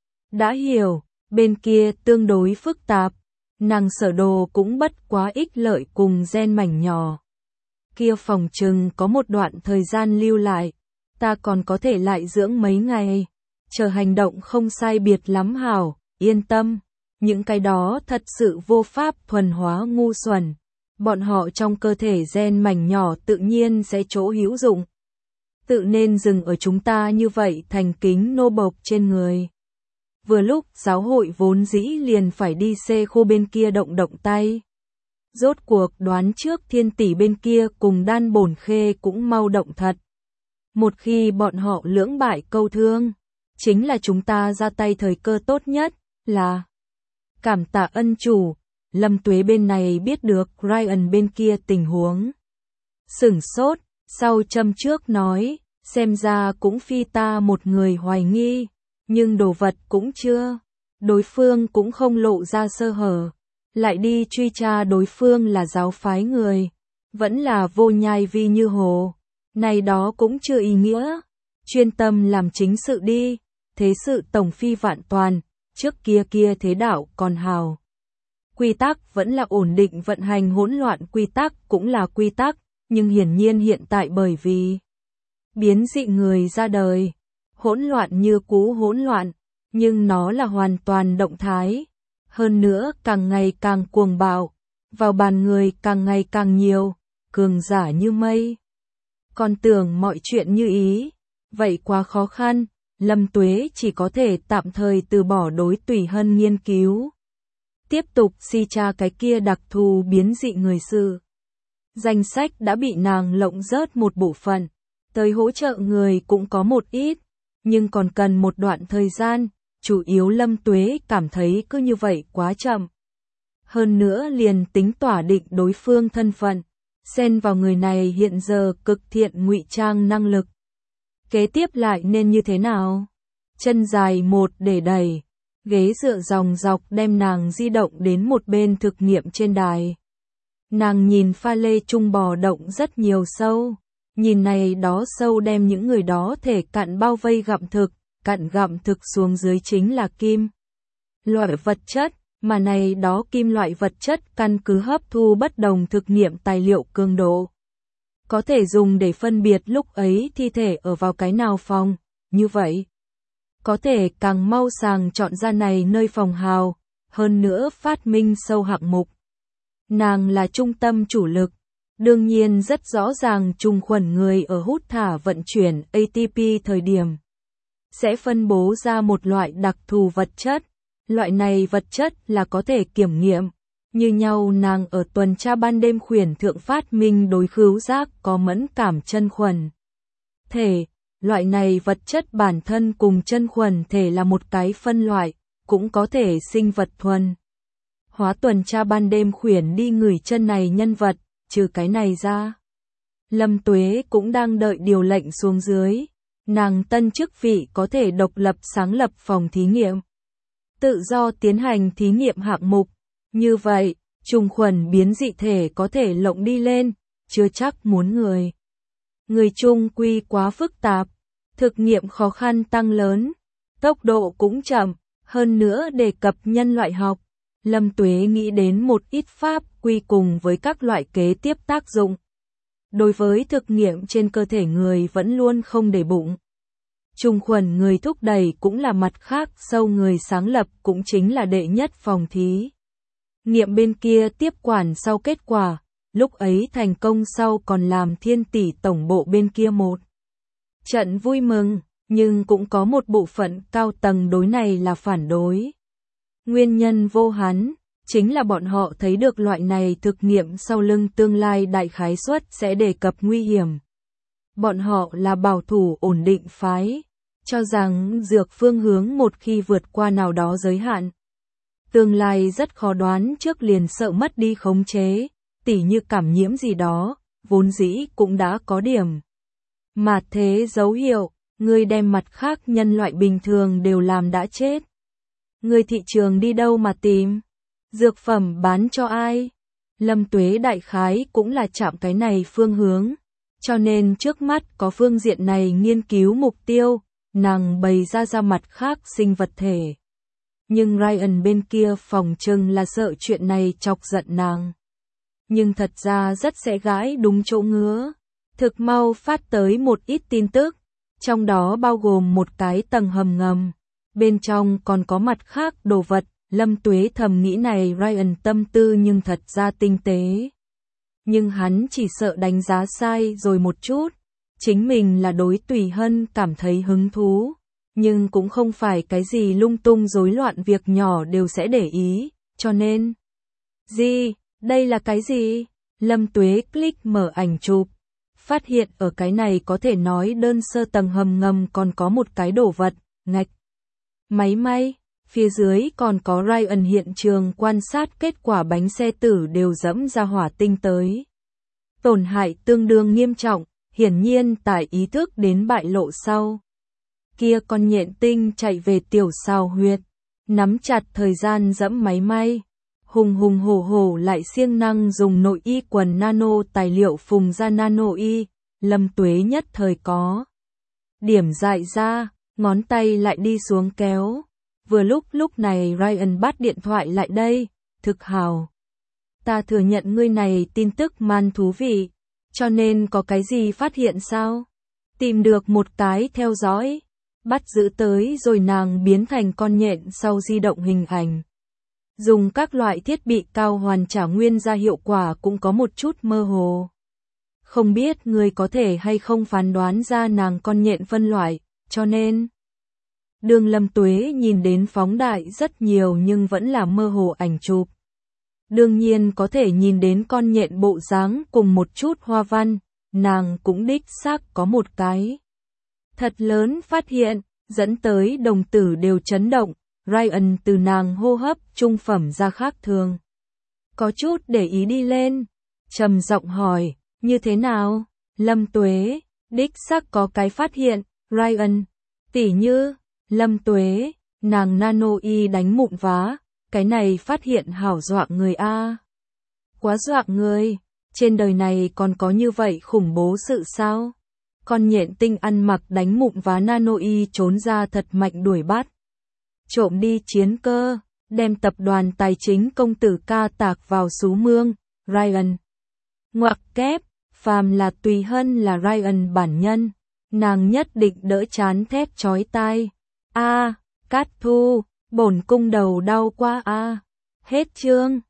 Đã hiểu, bên kia tương đối phức tạp, nàng sở đồ cũng bất quá ích lợi cùng gen mảnh nhỏ. Kia phòng trừng có một đoạn thời gian lưu lại, ta còn có thể lại dưỡng mấy ngày, chờ hành động không sai biệt lắm hảo, yên tâm, những cái đó thật sự vô pháp thuần hóa ngu xuẩn. Bọn họ trong cơ thể gen mảnh nhỏ tự nhiên sẽ chỗ hữu dụng. Tự nên dừng ở chúng ta như vậy thành kính nô bộc trên người. Vừa lúc giáo hội vốn dĩ liền phải đi khu bên kia động tay. Rốt cuộc đoán trước Thiên tỷ bên kia cùng Đan Bổn Khê cũng mau động thật. Một khi bọn họ lưỡng bại câu thương, chính là chúng ta ra tay thời cơ tốt nhất, là cảm tạ ân chủ. Lâm Tuế bên này biết được Ryan bên kia tình huống. Sửng sốt, sau châm trước nói, xem ra cũng phi ta một người hoài nghi, nhưng đồ vật cũng chưa. Đối phương cũng không lộ ra sơ hở. Lại đi truy tra đối phương là giáo phái người, vẫn là Vô Nhai Vi Như Hồ. Này đó cũng chưa ý nghĩa. Chuyên tâm làm chính sự đi, thế sự tổng phi vạn toàn, trước kia thế đạo còn hào. Quy tắc vẫn là ổn định vận hành hỗn loạn, quy tắc cũng là quy tắc, nhưng hiển nhiên hiện tại bởi vì biến dị người ra đời, hỗn loạn như cũ hỗn loạn, nhưng nó là hoàn toàn động thái, hơn nữa càng ngày càng cuồng bạo, vào bàn người càng ngày càng nhiều, cường giả như mây. Còn tưởng mọi chuyện như ý, Vậy quá khó khăn, Lâm Tuế chỉ có thể tạm thời từ bỏ đối Tùy Hân nghiên cứu. Tiếp tục si tra cái kia đặc thù biến dị người sự. Danh sách đã bị nàng lộng rớt một bộ phận, tới hỗ trợ người cũng có một ít, nhưng còn cần một đoạn thời gian, chủ yếu Lâm Tuế cảm thấy cứ như vậy quá chậm. Hơn nữa liền tính tỏa định đối phương thân phận, xen vào người này hiện giờ cực thiện ngụy trang năng lực. Kế tiếp lại nên như thế nào? Chân dài một để đẩy, ghế dựa dòng dọc đem nàng di động đến một bên thực nghiệm trên đài. Nàng nhìn pha lê trung bò động rất nhiều sâu, nhìn này đó sâu đem những người đó thể cặn bao vây gặm thực xuống dưới chính là kim. Loại vật chất, mà này đó kim loại vật chất căn cứ hấp thu bất đồng thực nghiệm tài liệu cường độ. Có thể dùng để phân biệt lúc ấy thi thể ở vào cái nào phòng, như vậy. Có thể càng mau sàng chọn ra này nơi phòng hào, hơn nữa phát minh sâu hạng mục. Nàng là trung tâm chủ lực, đương nhiên rất rõ ràng trùng khuẩn người ở hút thả vận chuyển ATP thời điểm. Sẽ phân bố ra một loại đặc thù vật chất, loại này vật chất là có thể kiểm nghiệm. Như nhau nàng ở tuần tra ban đêm khuyển thượng phát minh đối khứu giác có mẫn cảm chân khuẩn thể, loại này vật chất bản thân cùng chân khuẩn thể là một cái phân loại, cũng có thể sinh vật thuần. Hóa tuần tra ban đêm khuyển đi ngửi chân này nhân vật, trừ cái này ra. Lâm Tuế cũng đang đợi điều lệnh xuống dưới, nàng tân chức vị có thể độc lập sáng lập phòng thí nghiệm. Tự do tiến hành thí nghiệm hạng mục. Như vậy, trùng khuẩn biến dị thể có thể lộng đi lên, chưa chắc muốn người. Người chung quy quá phức tạp, thực nghiệm khó khăn tăng lớn, tốc độ cũng chậm, hơn nữa đề cập nhân loại học. Lâm Tuế nghĩ đến một ít pháp quy cùng với các loại kế tiếp tác dụng. Đối với thực nghiệm trên cơ thể người vẫn luôn không để bụng. Trùng khuẩn người thúc đẩy cũng là mặt khác, sâu người sáng lập cũng chính là đệ nhất phòng thí nghiệm bên kia tiếp quản sau kết quả, lúc ấy thành công sau còn làm Thiên Tỷ tổng bộ bên kia một trận vui mừng, nhưng cũng có một bộ phận cao tầng đối này là phản đối. Nguyên nhân vô hắn, chính là bọn họ thấy được loại này thực nghiệm sau lưng tương lai đại khái suất sẽ đề cập nguy hiểm. Bọn họ là bảo thủ ổn định phái, cho rằng dược phương hướng một khi vượt qua nào đó giới hạn. Tương lai rất khó đoán trước liền sợ mất đi khống chế, tỉ như cảm nhiễm gì đó, vốn dĩ cũng đã có điểm. Mà thế dấu hiệu, người đem mặt khác nhân loại bình thường đều làm đã chết. Người thị trường đi đâu mà tìm? Dược phẩm bán cho ai? Lâm Tuế đại khái cũng là chạm cái này phương hướng, cho nên trước mắt có phương diện này nghiên cứu mục tiêu, nàng bày ra mặt khác sinh vật thể. Nhưng Ryan bên kia phòng trừng là sợ chuyện này chọc giận nàng. Nhưng thật ra rất sẽ gãi đúng chỗ ngứa. Thực mau phát tới một ít tin tức, trong đó bao gồm một cái tầng hầm ngầm. Bên trong còn có mặt khác đồ vật, Lâm Tuế thầm nghĩ này Ryan tâm tư nhưng thật ra tinh tế. Nhưng hắn chỉ sợ đánh giá sai rồi một chút. Chính mình là đối Tùy Hân cảm thấy hứng thú. Nhưng cũng không phải cái gì lung tung rối loạn việc nhỏ đều sẽ để ý, cho nên. Gì, đây là cái gì? Lâm Tuế click mở ảnh chụp. Phát hiện ở cái này có thể nói đơn sơ tầng hầm ngầm còn có một cái đồ vật, ngạch. Máy may, phía dưới còn có Ryan hiện trường quan sát kết quả bánh xe tử đều dẫm ra hỏa tinh tới. Tổn hại tương đương nghiêm trọng, hiển nhiên tại ý thức đến bại lộ sau. Kia con nhện tinh chạy về tiểu sao huyệt, nắm chặt thời gian dẫm máy may, hùng hùng hổ hổ lại siêng năng dùng nội y quần nano tài liệu phùng ra nano y, Lâm Tuế nhất thời có. Điểm dại ra, ngón tay lại đi xuống kéo. Vừa lúc này Ryan bắt điện thoại lại đây, thực hào. Ta thừa nhận ngươi này tin tức man thú vị, cho nên có cái gì phát hiện sao? Tìm được một cái theo dõi. Bắt giữ tới rồi nàng biến thành con nhện sau di động hình ảnh. Dùng các loại thiết bị cao hoàn trả nguyên ra hiệu quả cũng có một chút mơ hồ. Không biết người có thể hay không phán đoán ra nàng con nhện phân loại, cho nên Đường Lâm Tuế nhìn đến phóng đại rất nhiều nhưng vẫn là mơ hồ ảnh chụp. Đương nhiên có thể nhìn đến con nhện bộ dáng cùng một chút hoa văn, nàng cũng đích xác có một cái thật lớn phát hiện, dẫn tới đồng tử đều chấn động, Ryan từ nàng hô hấp trung phẩm ra khác thường. Có chút để ý đi lên, trầm giọng hỏi, như thế nào? Lâm Tuế, đích xác có cái phát hiện, Ryan, tỉ như, Lâm Tuế, nàng nano y đánh mụn vá, cái này phát hiện hảo dọa người a. Quá dọa người, trên đời này còn có như vậy khủng bố sự sao? Con nhện tinh ăn mặc đánh mụn vá nano y trốn ra thật mạnh đuổi bắt. Trộm đi chiến cơ, đem tập đoàn tài chính công tử ca tạc vào sú mương, Ryan. Ngoặc kép, phàm là Tùy Hân là Ryan bản nhân, nàng nhất định đỡ chán thét chói tai. A, Cát Thu, bổn cung đầu đau quá a. Hết chương.